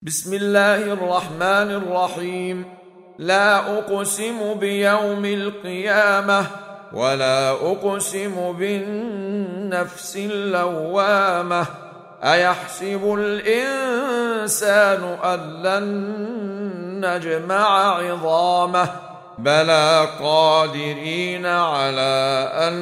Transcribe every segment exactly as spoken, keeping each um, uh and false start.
بسم الله الرحمن الرحيم. لا أقسم بيوم القيامة ولا أقسم بالنفس اللوامة. أيحسب الإنسان أن لن نجمع عظامه بلى قادرين على أن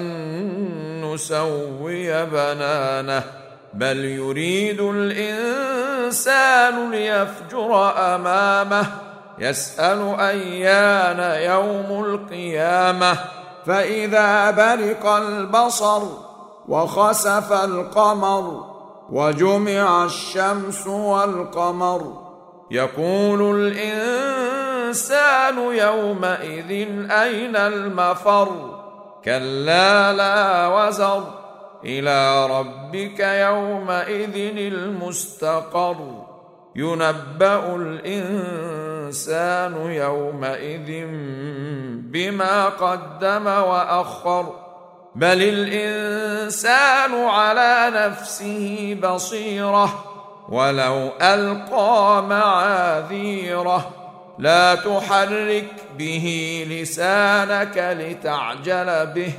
نسوي بنانه بل يريد الإنسان ليفجر أمامه يسأل أيان يوم القيامة فإذا برق البصر وخسف القمر وجمع الشمس والقمر يقول الإنسان يومئذ أين المفر كلا لا وزر إلى ربك يومئذ المستقر ينبأ الإنسان يومئذ بما قدم وأخر بل الإنسان على نفسه بصيرة ولو ألقى معاذيره لا تحرك به لسانك لتعجل به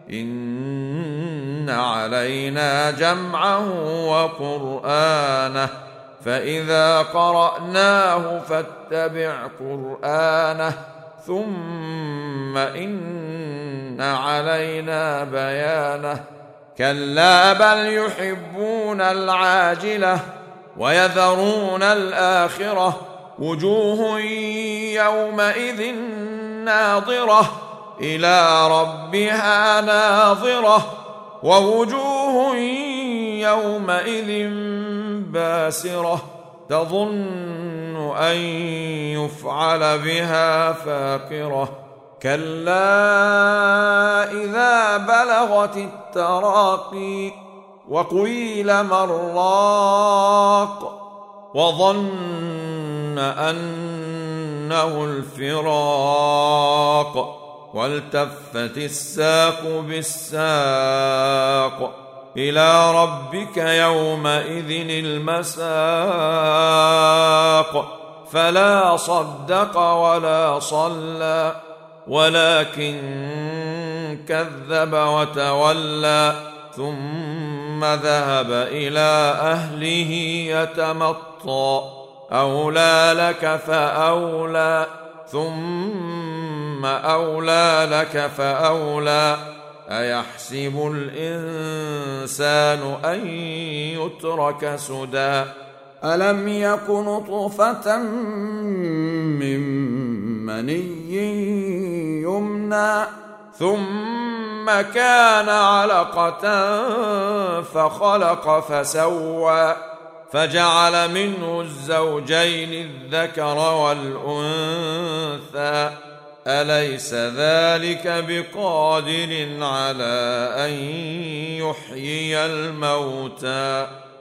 إن علينا جمعه وقرآنه فإذا قرأناه فاتبع قرآنه ثم إن علينا بيانه كلا بل يحبون العاجلة ويذرون الآخرة وجوه يومئذ ناظرة إلى ربها ناظرة ووجوه يومئذ باسرة تظن أن يفعل بها فاقرة كلا إذا بلغت التراقي وقيل من راق وظن أنه الفراق والتفت الساق بالساق إلى ربك يومئذ المساق فلا صدق ولا صلى ولكن كذب وتولى ثم ذهب إلى أهله يتمطى أولى لك فأولى ثم أولى لك فأولى أيحسب الإنسان أن يترك سدى ألم يك نطفة من مني يمنى ثم كان علقة فخلق فسوى فجعل منه الزوجين الذكر والأنثى أليس ذلك بقادر على أن يحيي الموتى